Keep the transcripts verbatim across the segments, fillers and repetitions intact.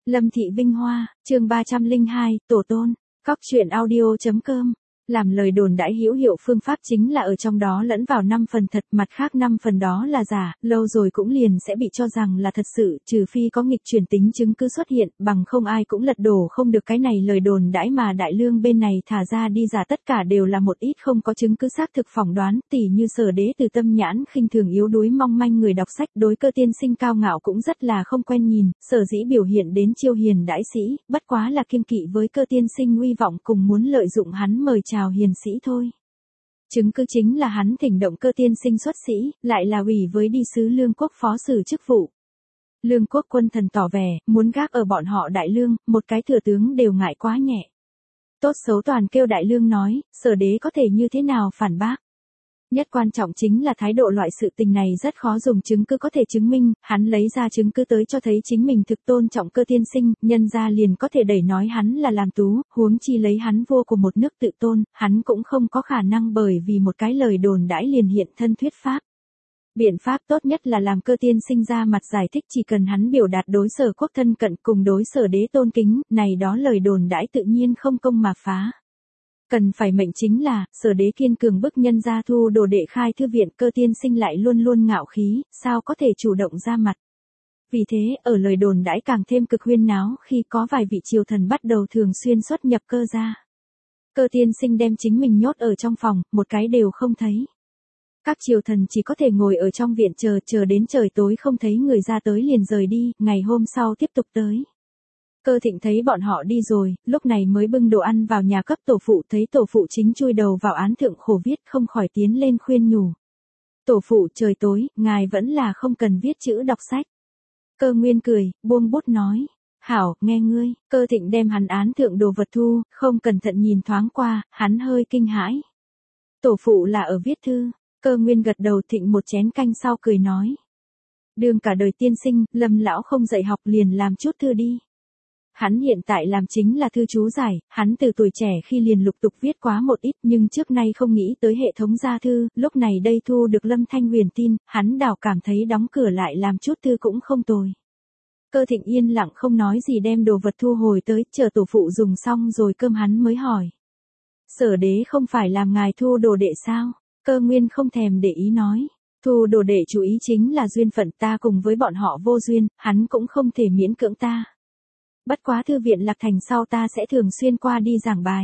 Lâm Thị Vinh Hoa, chương ba trăm lẻ hai, Tổ Tôn, Cóc truyện audio chấm com. Làm lời đồn đãi hữu hiệu phương pháp chính là ở trong đó lẫn vào năm phần thật, mặt khác năm phần đó là giả, lâu rồi cũng liền sẽ bị cho rằng là thật sự, trừ phi có nghịch chuyển tính chứng cứ xuất hiện, bằng không ai cũng lật đổ không được cái này lời đồn đãi mà Đại Lương bên này thả ra đi giả tất cả đều là một ít không có chứng cứ xác thực phỏng đoán, tỉ như Sở Đế từ tâm nhãn khinh thường yếu đuối mong manh người đọc sách đối Cơ Tiên Sinh cao ngạo cũng rất là không quen nhìn, sở dĩ biểu hiện đến chiêu hiền đãi sĩ, bất quá là kiêng kỵ với Cơ Tiên Sinh uy vọng cùng muốn lợi dụng hắn mời chào hiền sĩ thôi. Chứng cứ chính là hắn thỉnh động Cơ Tiên Sinh xuất sĩ, lại là ủy với đi sứ Lương Quốc phó sử chức vụ. Lương Quốc quân thần tỏ vẻ, muốn gác ở bọn họ Đại Lương, một cái thừa tướng đều ngại quá nhẹ. Tốt xấu toàn kêu Đại Lương nói, Sở Đế có thể như thế nào phản bác. Nhất quan trọng chính là thái độ loại sự tình này rất khó dùng chứng cứ có thể chứng minh, hắn lấy ra chứng cứ tới cho thấy chính mình thực tôn trọng Cơ Tiên Sinh, nhân ra liền có thể đẩy nói hắn là làm tú, huống chi lấy hắn vua của một nước tự tôn, hắn cũng không có khả năng bởi vì một cái lời đồn đãi liền hiện thân thuyết pháp. Biện pháp tốt nhất là làm Cơ Tiên Sinh ra mặt giải thích chỉ cần hắn biểu đạt đối Sở quốc thân cận cùng đối Sở Đế tôn kính, này đó lời đồn đãi tự nhiên không công mà phá. Cần phải mệnh chính là, Sở Đế kiên cường bức nhân gia thu đồ đệ khai thư viện, Cơ Tiên Sinh lại luôn luôn ngạo khí, sao có thể chủ động ra mặt. Vì thế, ở lời đồn đãi càng thêm cực huyên náo khi có vài vị triều thần bắt đầu thường xuyên xuất nhập Cơ gia. Cơ Tiên Sinh đem chính mình nhốt ở trong phòng, một cái đều không thấy. Các triều thần chỉ có thể ngồi ở trong viện chờ, chờ đến trời tối không thấy người ra tới liền rời đi, ngày hôm sau tiếp tục tới. Cơ Thịnh thấy bọn họ đi rồi, lúc này mới bưng đồ ăn vào nhà cấp tổ phụ, thấy tổ phụ chính chui đầu vào án thượng khổ viết, không khỏi tiến lên khuyên nhủ. Tổ phụ, trời tối, ngài vẫn là không cần viết chữ đọc sách. Cơ Nguyên cười, buông bút nói. Hảo, nghe ngươi. Cơ Thịnh đem hắn án thượng đồ vật thu, không cẩn thận nhìn thoáng qua, hắn hơi kinh hãi. Tổ phụ là ở viết thư. Cơ Nguyên gật đầu, Thịnh một chén canh sau cười nói. Đương cả đời tiên sinh, Lâm lão không dạy học liền làm chút thư đi. Hắn hiện tại làm chính là thư chú giải, hắn từ tuổi trẻ khi liền lục tục viết quá một ít nhưng trước nay không nghĩ tới hệ thống gia thư, lúc này đây thu được Lâm Thanh Huyền tin, hắn đảo cảm thấy đóng cửa lại làm chút thư cũng không tồi. Cơ Thịnh yên lặng không nói gì đem đồ vật thu hồi tới, chờ tổ phụ dùng xong rồi cơm hắn mới hỏi. Sở Đế không phải làm ngài thu đồ đệ sao? Cơ Nguyên không thèm để ý nói. Thu đồ đệ chú ý chính là duyên phận, ta cùng với bọn họ vô duyên, hắn cũng không thể miễn cưỡng ta. Bất quá thư viện Lạc Thành sau ta sẽ thường xuyên qua đi giảng bài.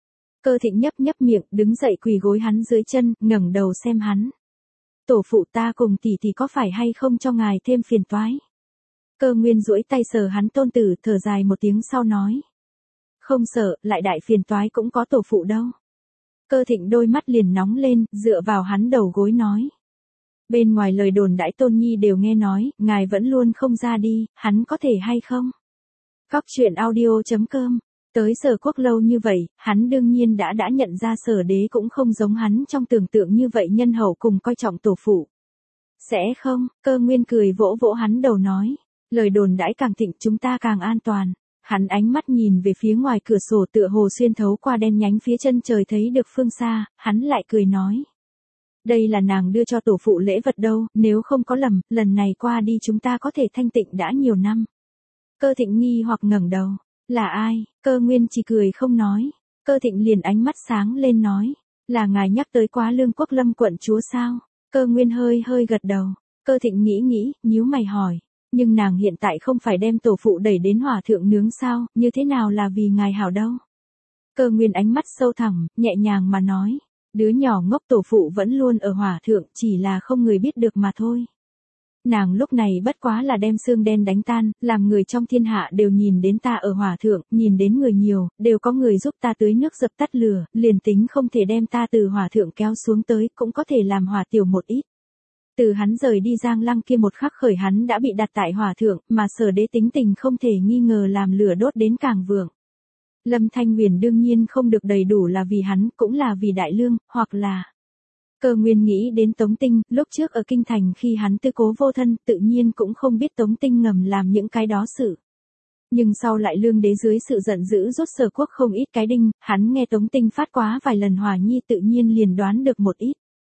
Cơ Thịnh nhấp nhấp miệng, đứng dậy quỳ gối hắn dưới chân, ngẩng đầu xem hắn. Tổ phụ, ta cùng tỷ tỷ có phải hay không cho ngài thêm phiền toái? Cơ Nguyên duỗi tay sờ hắn tôn tử, thở dài một tiếng sau nói. Không sợ, lại đại phiền toái cũng có tổ phụ đâu. Cơ Thịnh đôi mắt liền nóng lên, dựa vào hắn đầu gối nói. Bên ngoài lời đồn đãi Tôn Nhi đều nghe nói, ngài vẫn luôn không ra đi, hắn có thể hay không? Cóc truyện audio chấm com. Tới Sở quốc lâu như vậy, hắn đương nhiên đã đã nhận ra Sở Đế cũng không giống hắn trong tưởng tượng như vậy nhân hậu cùng coi trọng tổ phụ. Sẽ không? Cơ Nguyên cười vỗ vỗ hắn đầu nói. Lời đồn đãi càng thịnh chúng ta càng an toàn. Hắn ánh mắt nhìn về phía ngoài cửa sổ tựa hồ xuyên thấu qua đen nhánh phía chân trời thấy được phương xa, hắn lại cười nói. Đây là nàng đưa cho tổ phụ lễ vật đâu, nếu không có lầm, lần này qua đi chúng ta có thể thanh tịnh đã nhiều năm. Cơ Thịnh nghi hoặc ngẩng đầu. Là ai? Cơ Nguyên chỉ cười không nói. Cơ Thịnh liền ánh mắt sáng lên nói. Là ngài nhắc tới quá Lương Quốc Lâm quận chúa sao? Cơ Nguyên hơi hơi gật đầu. Cơ Thịnh nghĩ nghĩ, nhíu mày hỏi. Nhưng nàng hiện tại không phải đem tổ phụ đẩy đến hỏa thượng nướng sao, như thế nào là vì ngài hảo đâu? Cơ Nguyên ánh mắt sâu thẳm, nhẹ nhàng mà nói. Đứa nhỏ ngốc, tổ phụ vẫn luôn ở hỏa thượng, chỉ là không người biết được mà thôi. Nàng lúc này bất quá là đem xương đen đánh tan, làm người trong thiên hạ đều nhìn đến ta ở hỏa thượng, nhìn đến người nhiều, đều có người giúp ta tưới nước dập tắt lửa, liền tính không thể đem ta từ hỏa thượng kéo xuống tới, cũng có thể làm hỏa tiểu một ít. Từ hắn rời đi Giang Lăng kia một khắc khởi hắn đã bị đặt tại hỏa thượng, mà Sở Đế tính tình không thể nghi ngờ làm lửa đốt đến càng vượng. Lâm Thanh Huyền đương nhiên không được đầy đủ là vì hắn, cũng là vì Đại Lương, hoặc là... Cơ Nguyên nghĩ đến Tống Tinh, lúc trước ở Kinh Thành khi hắn tư cố vô thân, tự nhiên cũng không biết Tống Tinh ngầm làm những cái đó sự. Nhưng sau lại Lương Đế dưới sự giận dữ rốt Sở quốc không ít cái đinh, hắn nghe Tống Tinh phát quá vài lần hòa nhi tự nhiên liền đoán được một ít.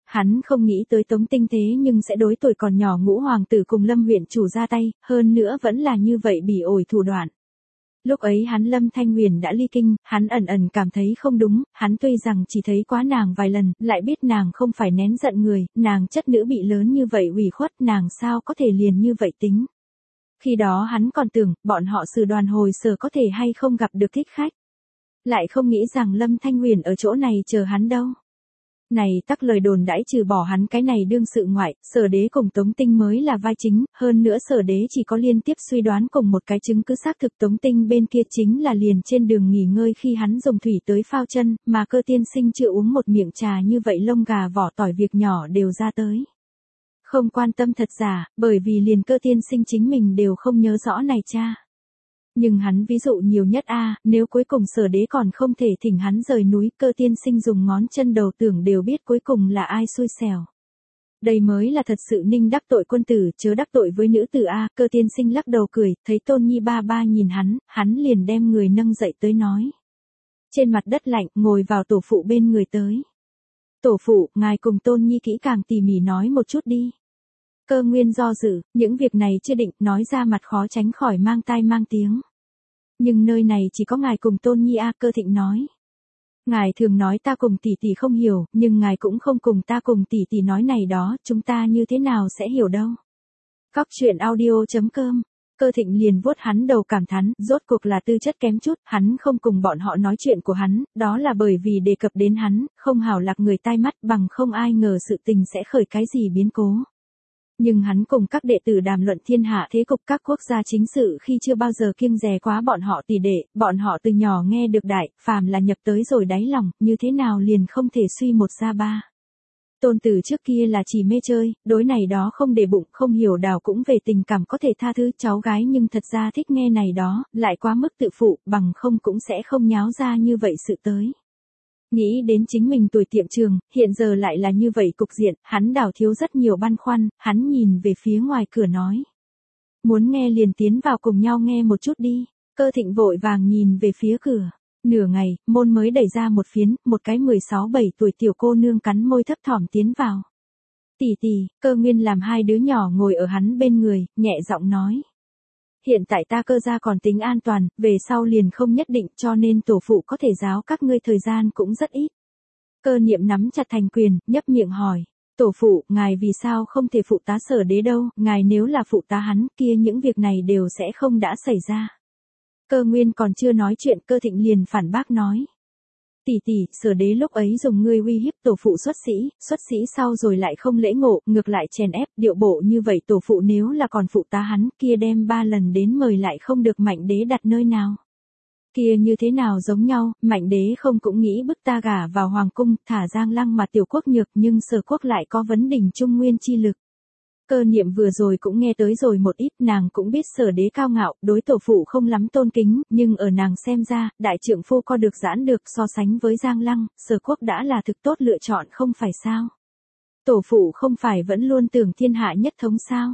Hắn không nghĩ tới Tống Tinh thế nhưng sẽ đối tuổi còn nhỏ ngũ hoàng tử cùng Lâm huyện chủ ra tay, hơn nữa vẫn là như vậy bỉ ổi thủ đoạn. Lúc ấy hắn Lâm Thanh Huyền đã ly kinh, hắn ẩn ẩn cảm thấy không đúng, hắn tuy rằng chỉ thấy quá nàng vài lần, lại biết nàng không phải nén giận người, nàng chất nữ bị lớn như vậy ủy khuất, nàng sao có thể liền như vậy tính. Khi đó hắn còn tưởng, bọn họ sử đoàn hồi sở có thể hay không gặp được thích khách. Lại không nghĩ rằng Lâm Thanh Huyền ở chỗ này chờ hắn đâu. Này tắc lời đồn đãi trừ bỏ hắn cái này đương sự ngoại, sở đế cùng Tống Tinh mới là vai chính, hơn nữa sở đế chỉ có liên tiếp suy đoán cùng một cái chứng cứ xác thực Tống Tinh bên kia chính là liền trên đường nghỉ ngơi khi hắn dùng thủy tới phao chân, mà Cơ tiên sinh chưa uống một miệng trà như vậy lông gà vỏ tỏi việc nhỏ đều ra tới. Không quan tâm thật giả, bởi vì liền Cơ tiên sinh chính mình đều không nhớ rõ này cha. Nhưng hắn ví dụ nhiều nhất a, nếu cuối cùng sở đế còn không thể thỉnh hắn rời núi, Cơ tiên sinh dùng ngón chân đầu tưởng đều biết cuối cùng là ai xui xẻo. Đây mới là thật sự ninh đắc tội quân tử, chớ đắc tội với nữ tử a. Cơ tiên sinh lắc đầu cười, thấy Tôn Nhi ba ba nhìn hắn, hắn liền đem người nâng dậy tới nói. Trên mặt đất lạnh, ngồi vào tổ phụ bên người tới. Tổ phụ, ngài cùng Tôn Nhi kỹ càng tỉ mỉ nói một chút đi. Cơ Nguyên do dự, những việc này chưa định, nói ra mặt khó tránh khỏi mang tai mang tiếng. Nhưng nơi này chỉ có ngài cùng Tôn Nhi a. Cơ Thịnh nói. Ngài thường nói ta cùng tỷ tỷ không hiểu, nhưng ngài cũng không cùng ta cùng tỷ tỷ nói này đó, chúng ta như thế nào sẽ hiểu đâu. Cóc truyện audio chấm com. Cơ Thịnh liền vuốt hắn đầu cảm thán, rốt cuộc là tư chất kém chút, hắn không cùng bọn họ nói chuyện của hắn, đó là bởi vì đề cập đến hắn, không hảo lạc người tai mắt bằng không ai ngờ sự tình sẽ khởi cái gì biến cố. Nhưng hắn cùng các đệ tử đàm luận thiên hạ thế cục các quốc gia chính sự khi chưa bao giờ kiêng dè quá bọn họ tỷ đệ, bọn họ từ nhỏ nghe được đại, phàm là nhập tới rồi đáy lòng, như thế nào liền không thể suy một ra ba. Tôn Tử trước kia là chỉ mê chơi, đối này đó không để bụng, không hiểu đào cũng về tình cảm có thể tha thứ cháu gái nhưng thật ra thích nghe này đó, lại quá mức tự phụ, bằng không cũng sẽ không nháo ra như vậy sự tới. Nghĩ đến chính mình tuổi tiệm trường, hiện giờ lại là như vậy cục diện, hắn đảo thiếu rất nhiều băn khoăn, hắn nhìn về phía ngoài cửa nói. Muốn nghe liền tiến vào cùng nhau nghe một chút đi. Cơ Thịnh vội vàng nhìn về phía cửa. Nửa ngày, môn mới đẩy ra một phiến, một cái mười sáu bảy tuổi tiểu cô nương cắn môi thấp thỏm tiến vào. Tỷ tỷ, Cơ Nguyên làm hai đứa nhỏ ngồi ở hắn bên người, nhẹ giọng nói. Hiện tại ta Cơ gia còn tính an toàn, về sau liền không nhất định cho nên tổ phụ có thể giáo các ngươi thời gian cũng rất ít. Cơ Niệm nắm chặt thành quyền, nhấp miệng hỏi. Tổ phụ, ngài vì sao không thể phụ tá sở đế đâu, ngài nếu là phụ tá hắn kia những việc này đều sẽ không đã xảy ra. Cơ Nguyên còn chưa nói chuyện Cơ Thịnh liền phản bác nói. Tỷ tỷ, sở đế lúc ấy dùng ngươi uy hiếp tổ phụ xuất sĩ, xuất sĩ sau rồi lại không lễ ngộ, ngược lại chèn ép, điệu bộ như vậy tổ phụ nếu là còn phụ tá hắn, kia đem ba lần đến mời lại không được Mạnh đế đặt nơi nào. Kia như thế nào giống nhau, Mạnh đế không cũng nghĩ bức ta gả vào hoàng cung, thả Giang Lăng mà tiểu quốc nhược nhưng sở quốc lại có vấn đỉnh trung nguyên chi lực. Cơ Niệm vừa rồi cũng nghe tới rồi một ít, nàng cũng biết sở đế cao ngạo, đối tổ phụ không lắm tôn kính, nhưng ở nàng xem ra, đại trượng phu co được giãn được so sánh với Giang Lăng, sở quốc đã là thực tốt lựa chọn không phải sao. Tổ phụ không phải vẫn luôn tưởng thiên hạ nhất thống sao.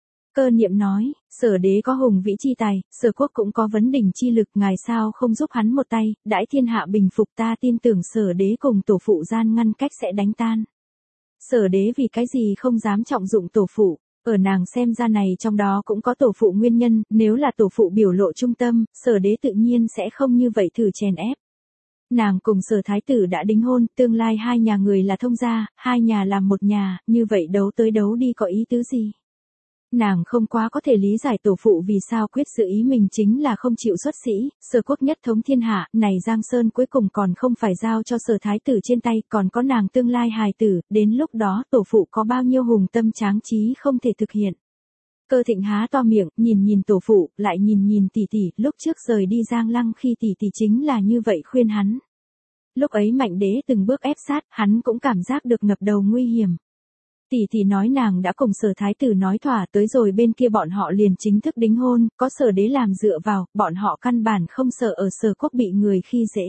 Cơ Niệm nói, sở đế có hùng vĩ chi tài, sở quốc cũng có vấn đỉnh chi lực, ngài sao không giúp hắn một tay, đãi thiên hạ bình phục ta tin tưởng sở đế cùng tổ phụ gian ngăn cách sẽ đánh tan. Sở đế vì cái gì không dám trọng dụng tổ phụ, ở nàng xem ra này trong đó cũng có tổ phụ nguyên nhân, nếu là tổ phụ biểu lộ trung tâm, sở đế tự nhiên sẽ không như vậy thử chèn ép. Nàng cùng sở thái tử đã đính hôn, tương lai hai nhà người là thông gia, hai nhà làm một nhà, như vậy đấu tới đấu đi có ý tứ gì? Nàng không quá có thể lý giải tổ phụ vì sao quyết sự ý mình chính là không chịu xuất sĩ, sở quốc nhất thống thiên hạ, này Giang Sơn cuối cùng còn không phải giao cho sở thái tử trên tay, còn có nàng tương lai hài tử, đến lúc đó tổ phụ có bao nhiêu hùng tâm tráng trí không thể thực hiện. Cơ Thịnh há to miệng, nhìn nhìn tổ phụ, lại nhìn nhìn tỷ tỷ, lúc trước rời đi Giang Lăng khi tỷ tỷ chính là như vậy khuyên hắn. Lúc ấy Mạnh đế từng bước ép sát, hắn cũng cảm giác được ngập đầu nguy hiểm. Tỷ tỷ nói nàng đã cùng sở thái tử nói thỏa tới rồi bên kia bọn họ liền chính thức đính hôn, có sở đế làm dựa vào, bọn họ căn bản không sợ ở sở quốc bị người khi dễ.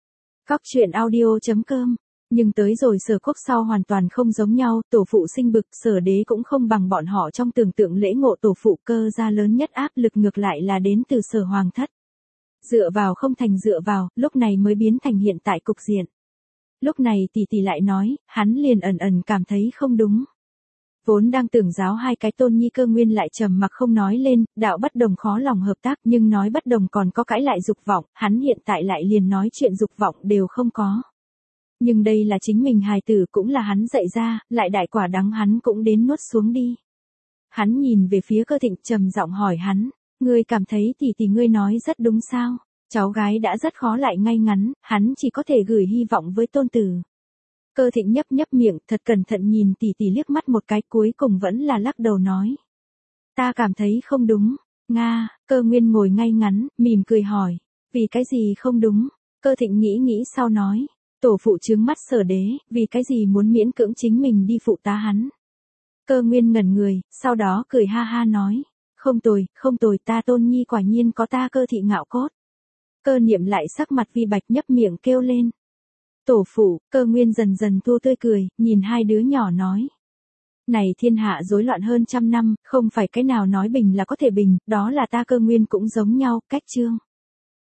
Cóc truyện audio chấm com. Nhưng tới rồi sở quốc sau hoàn toàn không giống nhau, tổ phụ sinh bực, sở đế cũng không bằng bọn họ trong tưởng tượng lễ ngộ tổ phụ, Cơ gia lớn nhất áp lực ngược lại là đến từ sở hoàng thất. Dựa vào không thành dựa vào, lúc này mới biến thành hiện tại cục diện. Lúc này tỷ tỷ lại nói, hắn liền ẩn ẩn cảm thấy không đúng. Vốn đang tưởng giáo hai cái tôn nhi Cơ Nguyên lại trầm mặc không nói lên, đạo bất đồng khó lòng hợp tác, nhưng nói bất đồng còn có cãi lại dục vọng, hắn hiện tại lại liền nói chuyện dục vọng đều không có. Nhưng đây là chính mình hài tử, cũng là hắn dạy ra, lại đại quả đắng hắn cũng đến nuốt xuống đi. Hắn nhìn về phía Cơ Thịnh trầm giọng hỏi hắn, ngươi cảm thấy tỷ tỷ ngươi nói rất đúng sao? Cháu gái đã rất khó lại ngay ngắn, hắn chỉ có thể gửi hy vọng với tôn tử. Cơ Thịnh nhấp nhấp miệng, thật cẩn thận nhìn tỷ tỷ liếc mắt một cái, cuối cùng vẫn là lắc đầu nói. Ta cảm thấy không đúng. Nga, Cơ Nguyên ngồi ngay ngắn, mỉm cười hỏi. Vì cái gì không đúng? Cơ Thịnh nghĩ nghĩ sau nói. Tổ phụ trướng mắt Sở Đế, vì cái gì muốn miễn cưỡng chính mình đi phụ tá hắn? Cơ Nguyên ngẩn người, sau đó cười ha ha nói. Không tồi, không tồi, ta tôn nhi quả nhiên có ta Cơ thị ngạo cốt. Cơ Niệm lại sắc mặt vi bạch nhấp miệng kêu lên. Tổ phụ, Cơ Nguyên dần dần thua tươi cười, nhìn hai đứa nhỏ nói. Này thiên hạ rối loạn hơn trăm năm, không phải cái nào nói bình là có thể bình, đó là ta Cơ Nguyên cũng giống nhau, cách chương.